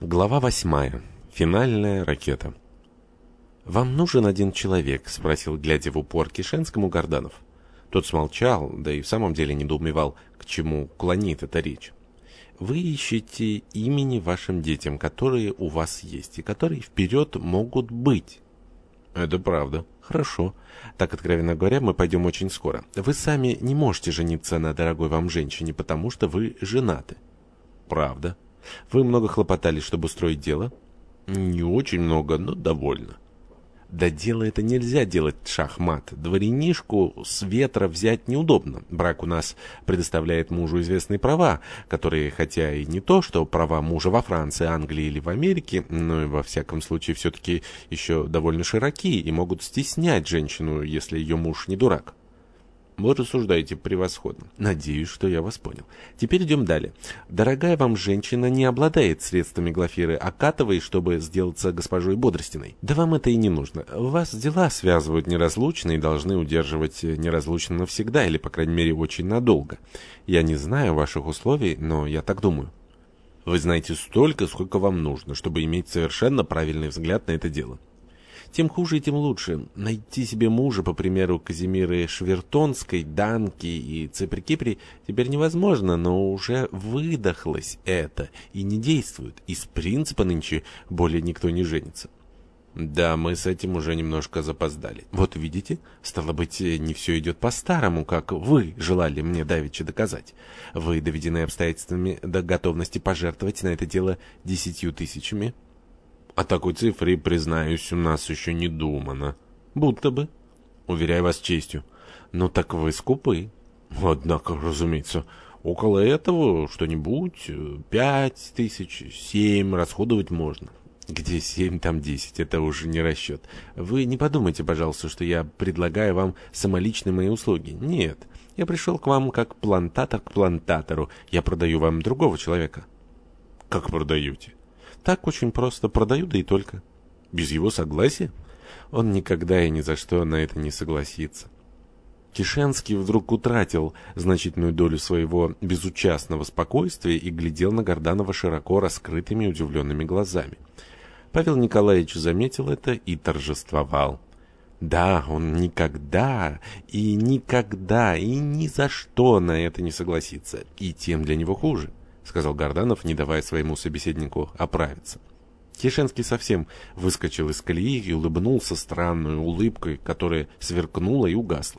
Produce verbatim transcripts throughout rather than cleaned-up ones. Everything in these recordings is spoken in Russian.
Глава восьмая. Финальная ракета. «Вам нужен один человек?» — спросил, глядя в упор Кишенскому, Горданов. Тот смолчал, да и в самом деле недоумевал, к чему клонит эта речь. «Вы ищете имени вашим детям, которые у вас есть, и которые вперед могут быть». «Это правда». «Хорошо. Так, откровенно говоря, мы пойдем очень скоро. Вы сами не можете жениться на дорогой вам женщине, потому что вы женаты». «Правда». «Вы много хлопотали, чтобы устроить дело?» «Не очень много, но довольно». «Да дело это нельзя делать шахмат. Дворянишку с ветра взять неудобно. Брак у нас предоставляет мужу известные права, которые, хотя и не то, что права мужа во Франции, Англии или в Америке, но и во всяком случае все-таки еще довольно широки и могут стеснять женщину, если ее муж не дурак». Вы рассуждаете превосходно. Надеюсь, что я вас понял. Теперь идем далее. Дорогая вам женщина не обладает средствами Глафиры Акатовой, чтобы сделаться госпожой Бодростиной. Да вам это и не нужно. Вас дела связывают неразлучно и должны удерживать неразлучно навсегда, или, по крайней мере, очень надолго. Я не знаю ваших условий, но я так думаю. Вы знаете столько, сколько вам нужно, чтобы иметь совершенно правильный взгляд на это дело. Тем хуже и тем лучше. Найти себе мужа, по примеру Казимиры Швертонской, Данки и Ципри-Кипри, теперь невозможно, но уже выдохлось это и не действует. Из принципа нынче более никто не женится. Да, мы с этим уже немножко запоздали. Вот видите, стало быть, не все идет по-старому, как вы желали мне давеча доказать. Вы доведены обстоятельствами до готовности пожертвовать на это дело десятью тысячами. О такой цифре, признаюсь, у нас еще не думано. Будто бы. Уверяю вас честью. Ну так вы скупы. Однако, разумеется, около этого что-нибудь, пять тысяч, семь расходовать можно. Где семь, там десять, это уже не расчет. Вы не подумайте, пожалуйста, что я предлагаю вам самоличные мои услуги. Нет, я пришел к вам как плантатор к плантатору. Я продаю вам другого человека. Как продаете? Так очень просто. Продаю, да и только. Без его согласия? Он никогда и ни за что на это не согласится. Кишенский вдруг утратил значительную долю своего безучастного спокойствия и глядел на Горданова широко раскрытыми удивленными глазами. Павел Николаевич заметил это и торжествовал. Да, он никогда и никогда и ни за что на это не согласится. И тем для него хуже, — сказал Горданов, не давая своему собеседнику оправиться. Кишенский совсем выскочил из колеи и улыбнулся странной улыбкой, которая сверкнула и угасла.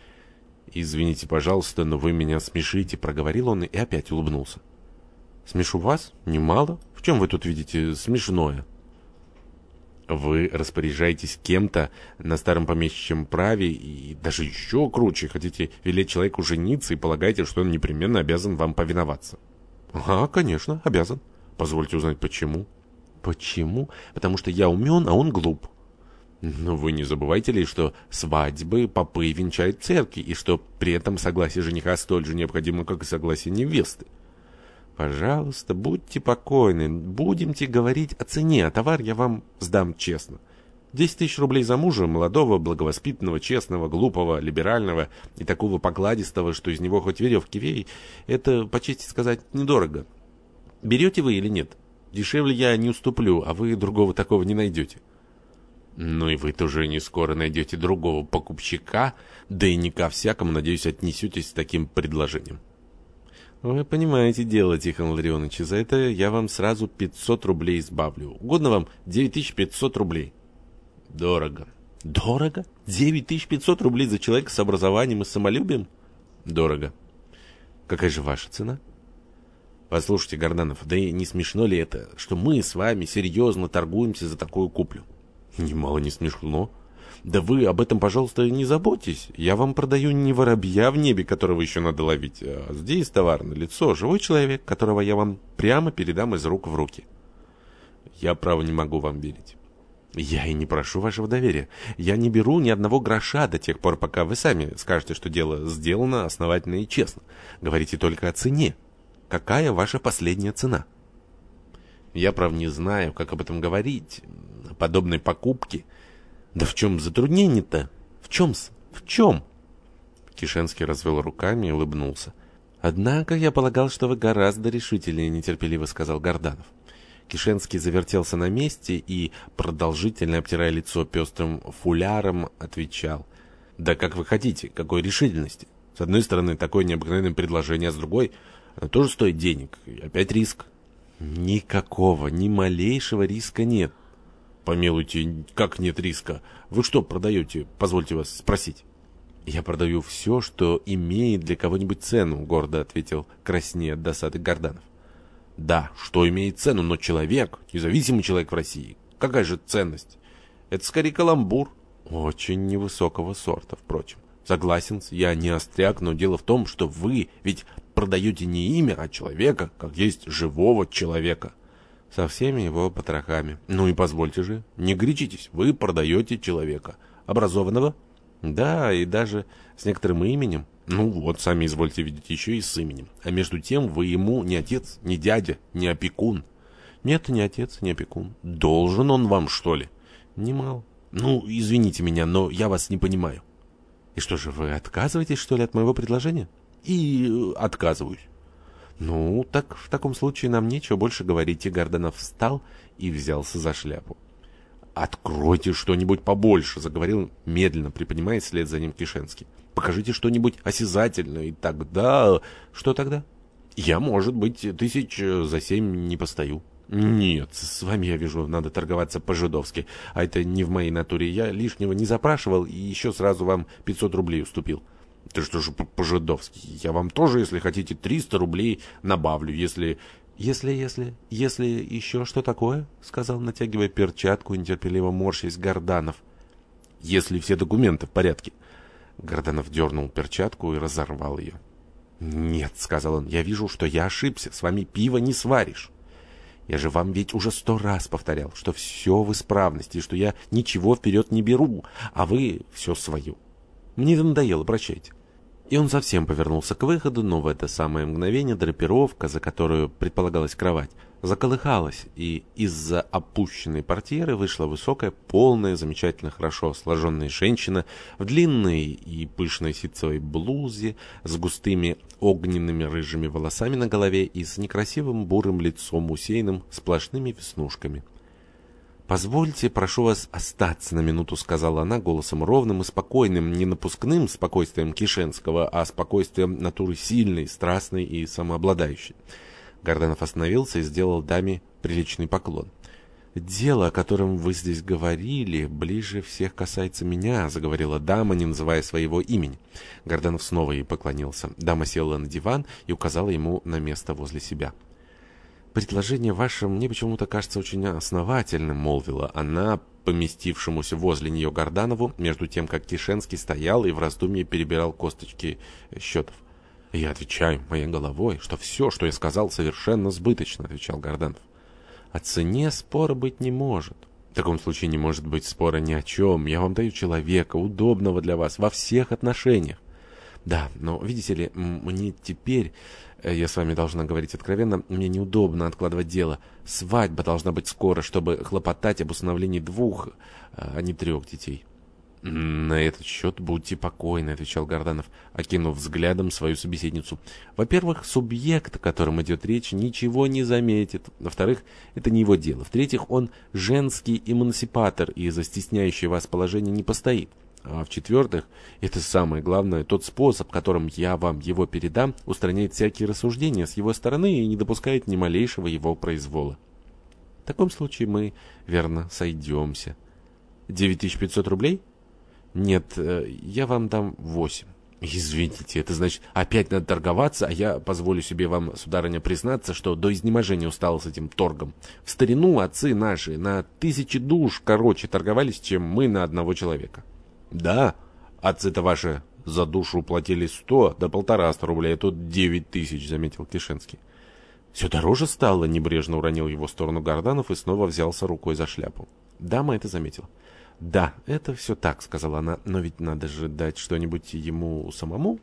«Извините, пожалуйста, но вы меня смешите», — проговорил он и опять улыбнулся. «Смешу вас? Немало. В чем вы тут видите смешное?» «Вы распоряжаетесь кем-то на старом помещичьем праве и даже еще круче хотите велеть человеку жениться и полагаете, что он непременно обязан вам повиноваться». «Ага, конечно, обязан. Позвольте узнать, почему». «Почему? Потому что я умен, а он глуп». «Но вы не забывайте ли, что свадьбы попы венчают церкви, и что при этом согласие жениха столь же необходимо, как и согласие невесты?» «Пожалуйста, будьте покойны, будемте говорить о цене, а товар я вам сдам честно. Десять тысяч рублей за мужа, молодого, благовоспитанного, честного, глупого, либерального и такого покладистого, что из него хоть веревки вей, это, по чести сказать, недорого. Берете вы или нет? Дешевле я не уступлю, а вы другого такого не найдете». «Ну и вы тоже не скоро найдете другого покупщика, да и не ко всякому, надеюсь, отнесетесь с таким предложением». «Вы понимаете дело, Тихон Ларионович, за это я вам сразу пятьсот рублей избавлю. Угодно вам девять тысяч пятьсот рублей». «Дорого». «Дорого? девять тысяч пятьсот рублей за человека с образованием и самолюбием?» «Дорого». «Какая же ваша цена?» «Послушайте, Горданов, да и не смешно ли это, что мы с вами серьезно торгуемся за такую куплю?» «Немало не смешно. Да вы об этом, пожалуйста, не заботьтесь. Я вам продаю не воробья в небе, которого еще надо ловить, а здесь товар на лицо, живой человек, которого я вам прямо передам из рук в руки». «Я, право, не могу вам верить». «Я и не прошу вашего доверия. Я не беру ни одного гроша до тех пор, пока вы сами скажете, что дело сделано основательно и честно. Говорите только о цене. Какая ваша последняя цена?» «Я, право, не знаю, как об этом говорить, о подобной покупке». «Да в чем затруднение-то? В чем-с? В чем?» Кишенский развел руками и улыбнулся. «Однако я полагал, что вы гораздо решительнее», — нетерпеливо сказал Горданов. Кишенский завертелся на месте и, продолжительно обтирая лицо пестрым фуляром, отвечал: «Да как вы хотите, какой решительности? С одной стороны, такое необыкновенное предложение, а с другой, оно тоже стоит денег, и опять риск». «Никакого, ни малейшего риска нет». «Помилуйте, как нет риска? Вы что продаете, позвольте вас спросить?» «Я продаю все, что имеет для кого-нибудь цену», — гордо ответил краснея от досады Горданов. «Да, что имеет цену, но человек, независимый человек в России, какая же ценность? Это скорее каламбур». «Очень невысокого сорта, впрочем». «Согласен, я не остряк, но дело в том, что вы ведь продаете не имя, а человека, как есть живого человека». «Со всеми его потрохами». «Ну и позвольте же, не горячитесь, вы продаете человека. Образованного?» «Да, и даже с некоторым именем». «Ну вот, сами извольте видеть, еще и с именем. А между тем вы ему не отец, не дядя, не опекун». «Нет, не отец, не опекун». «Должен он вам, что ли?» «Немало». «Ну, извините меня, но я вас не понимаю». «И что же, вы отказываетесь, что ли, от моего предложения?» «И э, отказываюсь». «Ну, так в таком случае нам нечего больше говорить». И Горданов встал и взялся за шляпу. «Откройте что-нибудь побольше», — заговорил, медленно приподнимаясь вслед за ним Кишенский. «Покажите что-нибудь осязательное, и тогда...» «Что тогда?» «Я, может быть, тысяч за семь не постою». «Нет, с вами, я вижу, надо торговаться по-жидовски, а это не в моей натуре. Я лишнего не запрашивал и еще сразу вам пятьсот рублей уступил». «Да что же по-жидовски? Я вам тоже, если хотите, триста рублей набавлю, если...» «Если, если, если еще что такое?» — сказал, натягивая перчатку и нетерпеливо морщась Горданов. «Если все документы в порядке». Горданов дернул перчатку и разорвал ее. «Нет», — сказал он, — «я вижу, что я ошибся, с вами пиво не сваришь. Я же вам ведь уже сто раз повторял, что все в исправности, что я ничего вперед не беру, а вы все свое. Мне это надоело, прощайте». И он совсем повернулся к выходу, но в это самое мгновение драпировка, за которую предполагалась кровать, заколыхалась, и из-за опущенной портьеры вышла высокая, полная, замечательно хорошо сложенная женщина в длинной и пышной ситцевой блузе с густыми огненными рыжими волосами на голове и с некрасивым бурым лицом, усеянным сплошными веснушками. «Позвольте, прошу вас остаться на минуту», — сказала она голосом ровным и спокойным, не напускным спокойствием Кишенского, а спокойствием натуры сильной, страстной и самообладающей. Горданов остановился и сделал даме приличный поклон. «Дело, о котором вы здесь говорили, ближе всех касается меня», — заговорила дама, не называя своего имени. Горданов снова ей поклонился. Дама села на диван и указала ему на место возле себя. «Предложение ваше мне почему-то кажется очень основательным», — молвила она поместившемуся возле нее Горданову, между тем, как Кишенский стоял и в раздумье перебирал косточки счетов. «Я отвечаю моей головой, что все, что я сказал, совершенно сбыточно», — отвечал Горданов. «О цене спора быть не может». «В таком случае не может быть спора ни о чем. Я вам даю человека, удобного для вас во всех отношениях». «Да, но, видите ли, мне теперь, я с вами должна говорить откровенно, мне неудобно откладывать дело. Свадьба должна быть скоро, чтобы хлопотать об усыновлении двух, а не трех детей». «На этот счет будьте покойны», — отвечал Горданов, окинув взглядом свою собеседницу. «Во-первых, субъект, о котором идет речь, ничего не заметит. Во-вторых, это не его дело. В-третьих, он женский эмансипатор и за стесняющее вас положение не постоит. А в-четвертых, это самое главное, тот способ, которым я вам его передам, устраняет всякие рассуждения с его стороны и не допускает ни малейшего его произвола. В таком случае мы, верно, сойдемся». «Девять тысяч пятьсот рублей?» «Нет, я вам дам восемь». «Извините, это значит, опять надо торговаться, а я позволю себе вам, сударыня, признаться, что до изнеможения устал с этим торгом. В старину отцы наши на тысячи душ короче торговались, чем мы на одного человека». «Да, отцы-то ваши за душу платили сто до полтораста рублей, а тут девять тысяч», — заметил Кишенский. «Все дороже стало», — небрежно уронил его в сторону Горданов и снова взялся рукой за шляпу. Дама это заметила. «Да, это все так», — сказала она, — «но ведь надо же дать что-нибудь ему самому».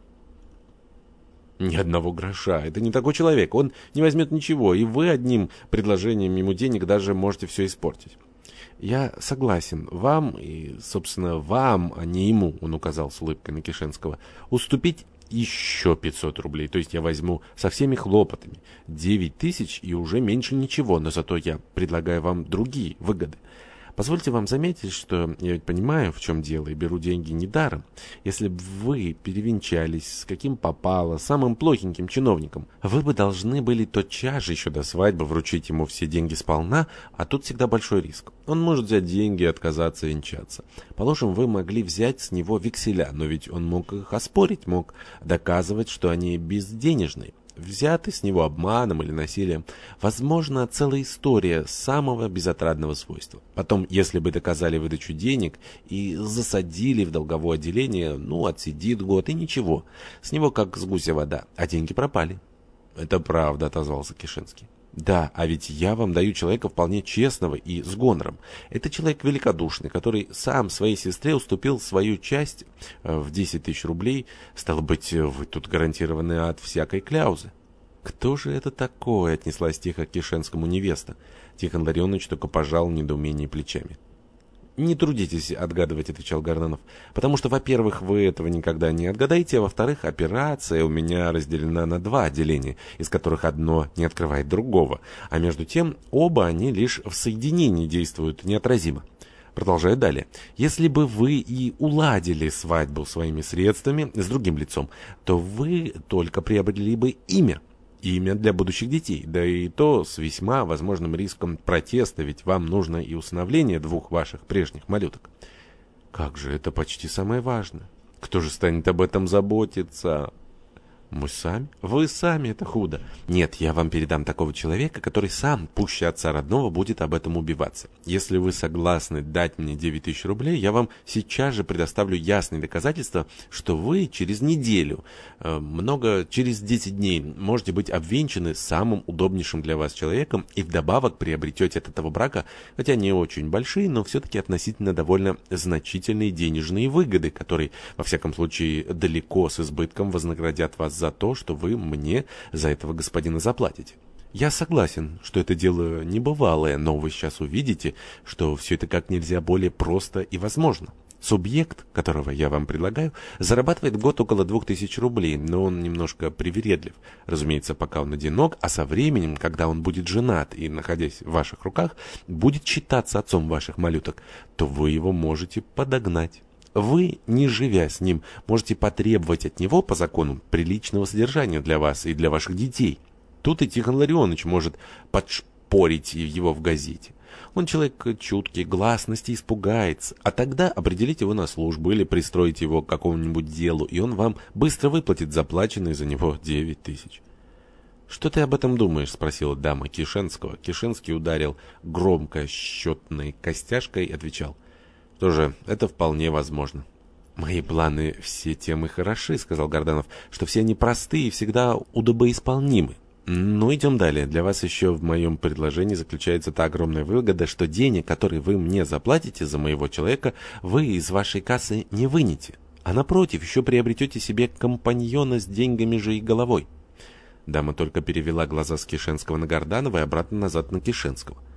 «Ни одного гроша. Это не такой человек. Он не возьмет ничего, и вы одним предложением ему денег даже можете все испортить». «Я согласен. Вам, и, собственно, вам, а не ему», — он указал с улыбкой на Кишенского, — «уступить Еще пятьсот рублей, то есть я возьму со всеми хлопотами девять тысяч и уже меньше ничего, но зато я предлагаю вам другие выгоды. Позвольте вам заметить, что я ведь понимаю, в чем дело, и беру деньги недаром. Если бы вы перевенчались с каким попало, самым плохеньким чиновником, вы бы должны были тотчас же еще до свадьбы вручить ему все деньги сполна, а тут всегда большой риск. Он может взять деньги и отказаться венчаться. Положим, вы могли взять с него векселя, но ведь он мог их оспорить, мог доказывать, что они безденежные. Взяты с него обманом или насилием. Возможно, целая история самого безотрадного свойства. Потом, если бы доказали выдачу денег и засадили в долговое отделение, ну, отсидит год и ничего. С него как с гуся вода, а деньги пропали. «Это правда», — отозвался Кишинский. «Да, а ведь я вам даю человека вполне честного и с гонором. Это человек великодушный, который сам своей сестре уступил свою часть в десять тысяч рублей. Стало быть, вы тут гарантированы от всякой кляузы». «Кто же это такое?» — отнеслась тихо к Кишинскому невеста. Тихон Ларионович только пожал в недоумении плечами. «Не трудитесь отгадывать», — отвечал Горданов, «потому что, во-первых, вы этого никогда не отгадаете, а во-вторых, операция у меня разделена на два отделения, из которых одно не открывает другого, а между тем оба они лишь в соединении действуют неотразимо». Продолжаю далее. «Если бы вы и уладили свадьбу своими средствами с другим лицом, то вы только приобрели бы имя. Имя для будущих детей, да и то с весьма возможным риском протеста, ведь вам нужно и усыновление двух ваших прежних малюток». «Как же, это почти самое важное. Кто же станет об этом заботиться?» «Мы сами?» «Вы сами, это худо. Нет, я вам передам такого человека, который сам, пуще отца родного, будет об этом убиваться. Если вы согласны дать мне девять тысяч рублей, я вам сейчас же предоставлю ясные доказательства, что вы через неделю, э, много через десять дней, можете быть обвенчаны самым удобнейшим для вас человеком и вдобавок приобретете от этого брака, хотя не очень большие, но все-таки относительно довольно значительные денежные выгоды, которые, во всяком случае, далеко с избытком вознаградят вас за то, что вы мне за этого господина заплатите. Я согласен, что это дело небывалое, но вы сейчас увидите, что все это как нельзя более просто и возможно. Субъект, которого я вам предлагаю, зарабатывает в год около двух тысяч рублей, но он немножко привередлив. Разумеется, пока он одинок, а со временем, когда он будет женат и, находясь в ваших руках, будет считаться отцом ваших малюток, то вы его можете подогнать. Вы, не живя с ним, можете потребовать от него по закону приличного содержания для вас и для ваших детей. Тут и Тихон Ларионович может подшпорить его в газете. Он человек чуткий, гласности испугается, а тогда определить его на службу или пристроить его к какому-нибудь делу, и он вам быстро выплатит заплаченные за него девять тысяч. «Что ты об этом думаешь?» — спросила дама Кишинского. Кишинский ударил громко счетной костяшкой и отвечал: «Что же, это вполне возможно». «Мои планы все тем и хороши», — сказал Горданов, «что все они простые и всегда удобоисполнимы. Ну, идем далее. Для вас еще в моем предложении заключается та огромная выгода, что денег, которые вы мне заплатите за моего человека, вы из вашей кассы не вынете, а напротив, еще приобретете себе компаньона с деньгами же и головой». Дама только перевела глаза с Кишинского на Горданова и обратно назад на Кишинского.